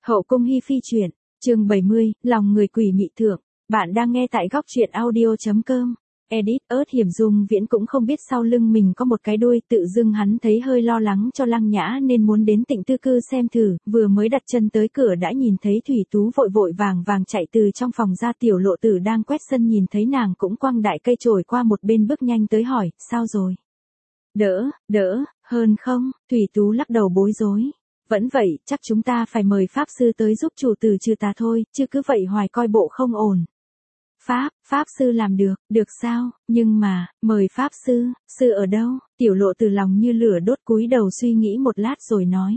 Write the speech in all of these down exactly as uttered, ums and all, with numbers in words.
Hậu cung hi phi truyện, chương bảy mươi, lòng người quỷ mị thượng. Bạn đang nghe tại góc truyện audio.com. Edit, ớt Hiểm Dung Viễn cũng không biết sau lưng mình có một cái đuôi, tự dưng hắn thấy hơi lo lắng cho Lăng Nhã nên muốn đến Tịnh Tư Cư xem thử, vừa mới đặt chân tới cửa đã nhìn thấy Thủy Tú vội vội vàng vàng chạy từ trong phòng ra. Tiểu Lộ Tử đang quét sân nhìn thấy nàng cũng quăng đại cây chổi qua một bên bước nhanh tới hỏi, sao rồi? Đỡ, đỡ, hơn không? Thủy Tú lắc đầu bối rối. Vẫn vậy, chắc chúng ta phải mời Pháp Sư tới giúp chủ tử trừ tà thôi, chứ cứ vậy hoài coi bộ không ổn. Pháp, Pháp Sư làm được, được sao, nhưng mà, mời Pháp Sư, Sư ở đâu? Tiểu Lộ từ lòng như lửa đốt cúi đầu suy nghĩ một lát rồi nói.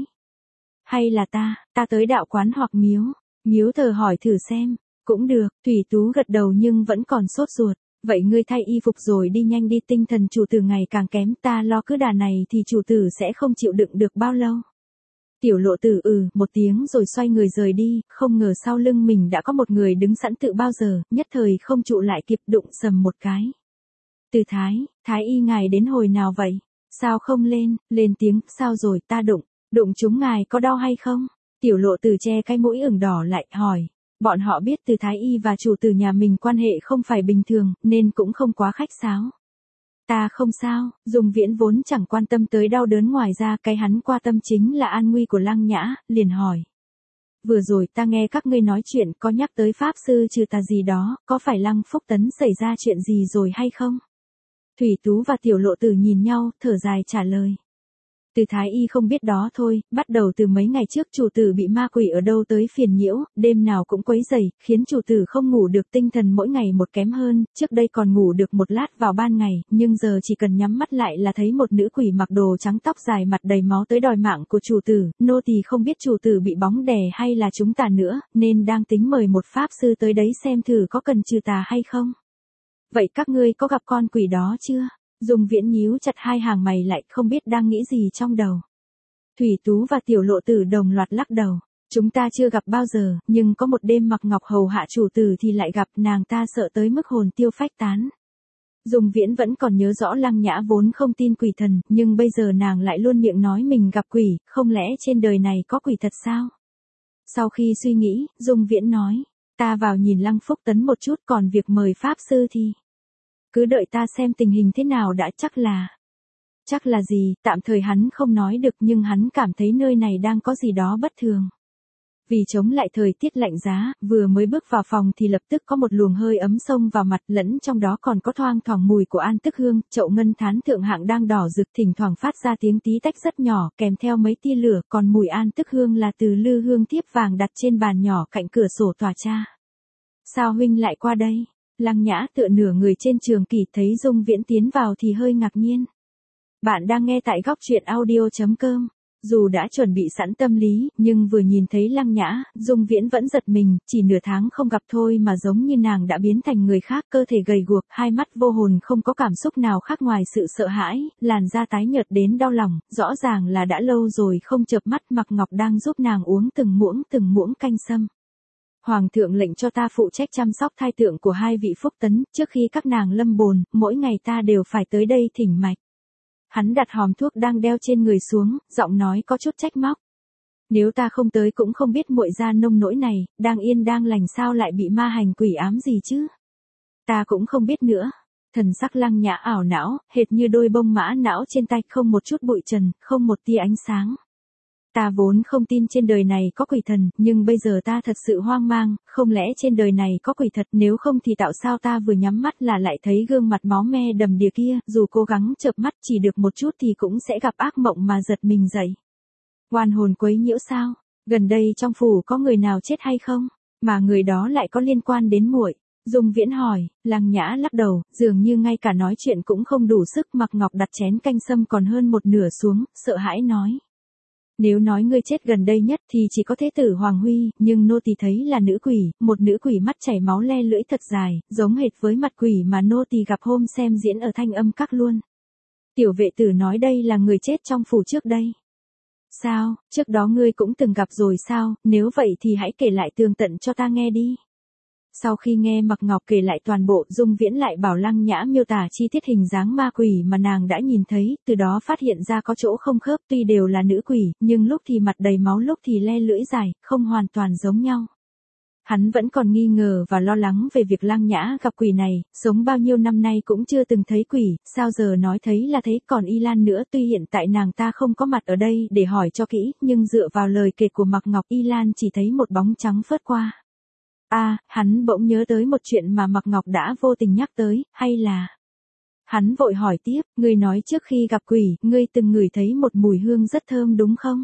Hay là ta, ta tới đạo quán hoặc miếu, miếu thờ hỏi thử xem, cũng được, Thủy Tú gật đầu nhưng vẫn còn sốt ruột. Vậy ngươi thay y phục rồi đi nhanh đi, tinh thần chủ tử ngày càng kém, ta lo cứ đà này thì chủ tử sẽ không chịu đựng được bao lâu. Tiểu Lộ Tử ừ một tiếng rồi xoay người rời đi, không ngờ sau lưng mình đã có một người đứng sẵn tự bao giờ, nhất thời không trụ lại kịp, đụng sầm một cái. Từ Thái, Thái y ngài đến hồi nào vậy? Sao không lên, lên tiếng, sao rồi, ta đụng, đụng chúng ngài có đau hay không? Tiểu Lộ Tử che cái mũi ửng đỏ lại, hỏi. Bọn họ biết Từ Thái y và chủ tử nhà mình quan hệ không phải bình thường, nên cũng không quá khách sáo. Ta không sao, Dung Viễn vốn chẳng quan tâm tới đau đớn, ngoài ra cái hắn quan tâm chính là an nguy của Lăng Nhã, liền hỏi. Vừa rồi ta nghe các ngươi nói chuyện có nhắc tới Pháp Sư trừ tà gì đó, có phải Lăng Phúc Tấn xảy ra chuyện gì rồi hay không? Thủy Tú và Tiểu Lộ Tử nhìn nhau, thở dài trả lời. Từ Thái y không biết đó thôi, bắt đầu từ mấy ngày trước chủ tử bị ma quỷ ở đâu tới phiền nhiễu, đêm nào cũng quấy rầy, khiến chủ tử không ngủ được, tinh thần mỗi ngày một kém hơn, trước đây còn ngủ được một lát vào ban ngày, nhưng giờ chỉ cần nhắm mắt lại là thấy một nữ quỷ mặc đồ trắng tóc dài mặt đầy máu tới đòi mạng của chủ tử, nô tỳ không biết chủ tử bị bóng đè hay là chúng tà nữa, nên đang tính mời một pháp sư tới đấy xem thử có cần trừ tà hay không. Vậy các ngươi có gặp con quỷ đó chưa? Dung Viễn nhíu chặt hai hàng mày lại, không biết đang nghĩ gì trong đầu. Thủy Tú và Tiểu Lộ Tử đồng loạt lắc đầu. Chúng ta chưa gặp bao giờ, nhưng có một đêm Mặc Ngọc hầu hạ chủ tử thì lại gặp, nàng ta sợ tới mức hồn tiêu phách tán. Dung Viễn vẫn còn nhớ rõ Lăng Nhã vốn không tin quỷ thần, nhưng bây giờ nàng lại luôn miệng nói mình gặp quỷ, không lẽ trên đời này có quỷ thật sao? Sau khi suy nghĩ, Dung Viễn nói, ta vào nhìn Lăng Phúc Tấn một chút, còn việc mời Pháp Sư thì... Cứ đợi ta xem tình hình thế nào đã. Chắc là... Chắc là gì, tạm thời hắn không nói được, nhưng hắn cảm thấy nơi này đang có gì đó bất thường. Vì chống lại thời tiết lạnh giá, vừa mới bước vào phòng thì lập tức có một luồng hơi ấm xông vào mặt, lẫn trong đó còn có thoang thoảng mùi của an tức hương, chậu ngân thán thượng hạng đang đỏ rực thỉnh thoảng phát ra tiếng tí tách rất nhỏ, kèm theo mấy tia lửa, còn mùi an tức hương là từ lư hương thiếp vàng đặt trên bàn nhỏ cạnh cửa sổ tòa cha. Sao huynh lại qua đây? Lăng Nhã tựa nửa người trên trường kỷ, thấy Dung Viễn tiến vào thì hơi ngạc nhiên. Bạn đang nghe tại góc truyện audio.com. Dù đã chuẩn bị sẵn tâm lý, nhưng vừa nhìn thấy Lăng Nhã, Dung Viễn vẫn giật mình, chỉ nửa tháng không gặp thôi mà giống như nàng đã biến thành người khác, cơ thể gầy guộc, hai mắt vô hồn, không có cảm xúc nào khác ngoài sự sợ hãi, làn da tái nhợt đến đau lòng, rõ ràng là đã lâu rồi không chợp mắt. Mặc Ngọc đang giúp nàng uống từng muỗng từng muỗng canh sâm. Hoàng thượng lệnh cho ta phụ trách chăm sóc thai tượng của hai vị Phúc Tấn, trước khi các nàng lâm bồn, mỗi ngày ta đều phải tới đây thỉnh mạch. Hắn đặt hòm thuốc đang đeo trên người xuống, giọng nói có chút trách móc. Nếu ta không tới cũng không biết muội ra nông nỗi này, đang yên đang lành sao lại bị ma hành quỷ ám gì chứ? Ta cũng không biết nữa. Thần sắc Lăng Nhã ảo não, hệt như đôi bông mã não trên tay, không một chút bụi trần, không một tia ánh sáng. Ta vốn không tin trên đời này có quỷ thần, nhưng bây giờ ta thật sự hoang mang, không lẽ trên đời này có quỷ thật, nếu không thì tạo sao ta vừa nhắm mắt là lại thấy gương mặt máu me đầm đìa kia, dù cố gắng chợp mắt chỉ được một chút thì cũng sẽ gặp ác mộng mà giật mình dậy. Oan hồn quấy nhiễu sao? Gần đây trong phủ có người nào chết hay không? Mà người đó lại có liên quan đến muội? Dung Viễn hỏi. Lăng Nhã lắc đầu, dường như ngay cả nói chuyện cũng không đủ sức. Mặc Ngọc đặt chén canh sâm còn hơn một nửa xuống, sợ hãi nói. Nếu nói người chết gần đây nhất thì chỉ có Thế tử Hoàng Huy, nhưng nô tỳ thấy là nữ quỷ, một nữ quỷ mắt chảy máu le lưỡi thật dài, giống hệt với mặt quỷ mà nô tỳ gặp hôm xem diễn ở Thanh Âm Các luôn. Tiểu vệ tử nói đây là người chết trong phủ trước đây. Sao, trước đó ngươi cũng từng gặp rồi sao, nếu vậy thì hãy kể lại tường tận cho ta nghe đi. Sau khi nghe Mạc Ngọc kể lại toàn bộ, Dung Viễn lại bảo Lăng Nhã miêu tả chi tiết hình dáng ma quỷ mà nàng đã nhìn thấy, từ đó phát hiện ra có chỗ không khớp, tuy đều là nữ quỷ, nhưng lúc thì mặt đầy máu lúc thì le lưỡi dài, không hoàn toàn giống nhau. Hắn vẫn còn nghi ngờ và lo lắng về việc Lăng Nhã gặp quỷ này, sống bao nhiêu năm nay cũng chưa từng thấy quỷ, sao giờ nói thấy là thấy. Còn Y Lan nữa, tuy hiện tại nàng ta không có mặt ở đây để hỏi cho kỹ, nhưng dựa vào lời kể của Mạc Ngọc, Y Lan chỉ thấy một bóng trắng phớt qua. À, hắn bỗng nhớ tới một chuyện mà Mạc Ngọc đã vô tình nhắc tới, hay là... Hắn vội hỏi tiếp, ngươi nói trước khi gặp quỷ, ngươi từng ngửi thấy một mùi hương rất thơm đúng không?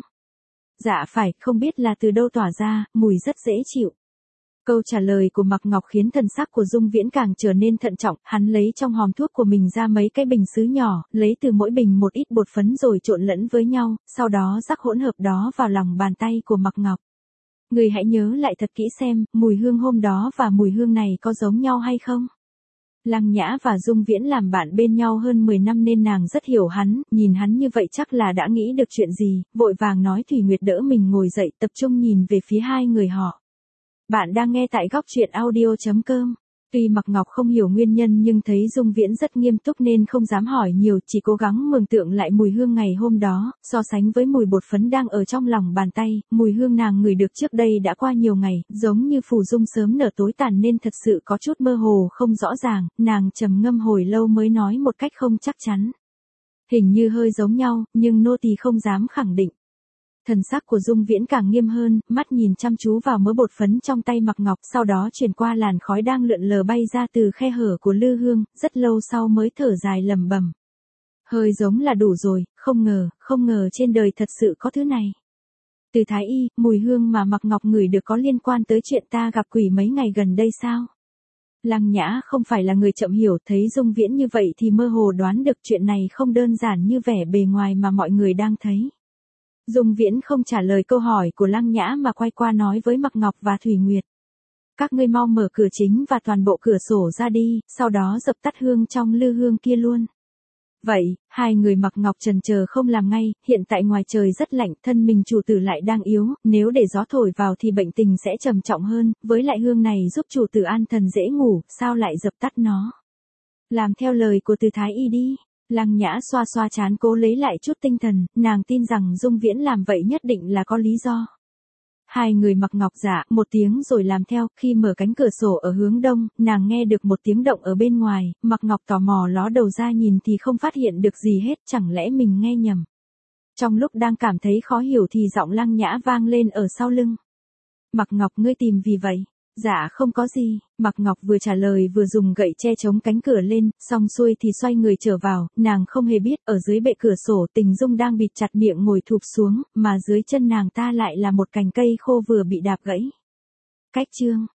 Dạ phải, không biết là từ đâu tỏa ra, mùi rất dễ chịu. Câu trả lời của Mạc Ngọc khiến thần sắc của Dung Viễn càng trở nên thận trọng, hắn lấy trong hòm thuốc của mình ra mấy cái bình sứ nhỏ, lấy từ mỗi bình một ít bột phấn rồi trộn lẫn với nhau, sau đó rắc hỗn hợp đó vào lòng bàn tay của Mạc Ngọc. Người hãy nhớ lại thật kỹ xem, mùi hương hôm đó và mùi hương này có giống nhau hay không? Lăng Nhã và Dung Viễn làm bạn bên nhau hơn mười năm nên nàng rất hiểu hắn, nhìn hắn như vậy chắc là đã nghĩ được chuyện gì, vội vàng nói Thủy Nguyệt đỡ mình ngồi dậy, tập trung nhìn về phía hai người họ. Bạn đang nghe tại góc truyện audio chấm com. Tuy Mạc Ngọc không hiểu nguyên nhân nhưng thấy Dung Viễn rất nghiêm túc nên không dám hỏi nhiều, chỉ cố gắng mường tượng lại mùi hương ngày hôm đó, so sánh với mùi bột phấn đang ở trong lòng bàn tay, mùi hương nàng ngửi được trước đây đã qua nhiều ngày, giống như phù dung sớm nở tối tàn nên thật sự có chút mơ hồ không rõ ràng, nàng trầm ngâm hồi lâu mới nói một cách không chắc chắn. Hình như hơi giống nhau, nhưng nô tỳ không dám khẳng định. Thần sắc của Dung Viễn càng nghiêm hơn, mắt nhìn chăm chú vào mớ bột phấn trong tay Mạc Ngọc, sau đó chuyển qua làn khói đang lượn lờ bay ra từ khe hở của lư hương, rất lâu sau mới thở dài lẩm bẩm. Hơi giống là đủ rồi, không ngờ, không ngờ trên đời thật sự có thứ này. Từ Thái Y, mùi hương mà Mạc Ngọc ngửi được có liên quan tới chuyện ta gặp quỷ mấy ngày gần đây sao? Lăng Nhã không phải là người chậm hiểu, thấy Dung Viễn như vậy thì mơ hồ đoán được chuyện này không đơn giản như vẻ bề ngoài mà mọi người đang thấy. Dung Viễn không trả lời câu hỏi của Lăng Nhã mà quay qua nói với Mạc Ngọc và Thủy Nguyệt. Các ngươi mau mở cửa chính và toàn bộ cửa sổ ra đi, sau đó dập tắt hương trong lư hương kia luôn. Vậy, hai người Mạc Ngọc trần chờ không làm ngay, hiện tại ngoài trời rất lạnh, thân mình chủ tử lại đang yếu, nếu để gió thổi vào thì bệnh tình sẽ trầm trọng hơn, với lại hương này giúp chủ tử an thần dễ ngủ, sao lại dập tắt nó? Làm theo lời của Từ Thái Y đi. Lăng Nhã xoa xoa trán cố lấy lại chút tinh thần, nàng tin rằng Dung Viễn làm vậy nhất định là có lý do. Hai người Mạc Ngọc dạ một tiếng rồi làm theo, khi mở cánh cửa sổ ở hướng đông, nàng nghe được một tiếng động ở bên ngoài, Mạc Ngọc tò mò ló đầu ra nhìn thì không phát hiện được gì hết, chẳng lẽ mình nghe nhầm. Trong lúc đang cảm thấy khó hiểu thì giọng Lăng Nhã vang lên ở sau lưng. Mạc Ngọc ngươi tìm vì vậy? Dạ không có gì, Mạc Ngọc vừa trả lời vừa dùng gậy che chống cánh cửa lên, xong xuôi thì xoay người trở vào, nàng không hề biết, ở dưới bệ cửa sổ Tình Dung đang bịt chặt miệng ngồi thụp xuống, mà dưới chân nàng ta lại là một cành cây khô vừa bị đạp gãy. Cách chương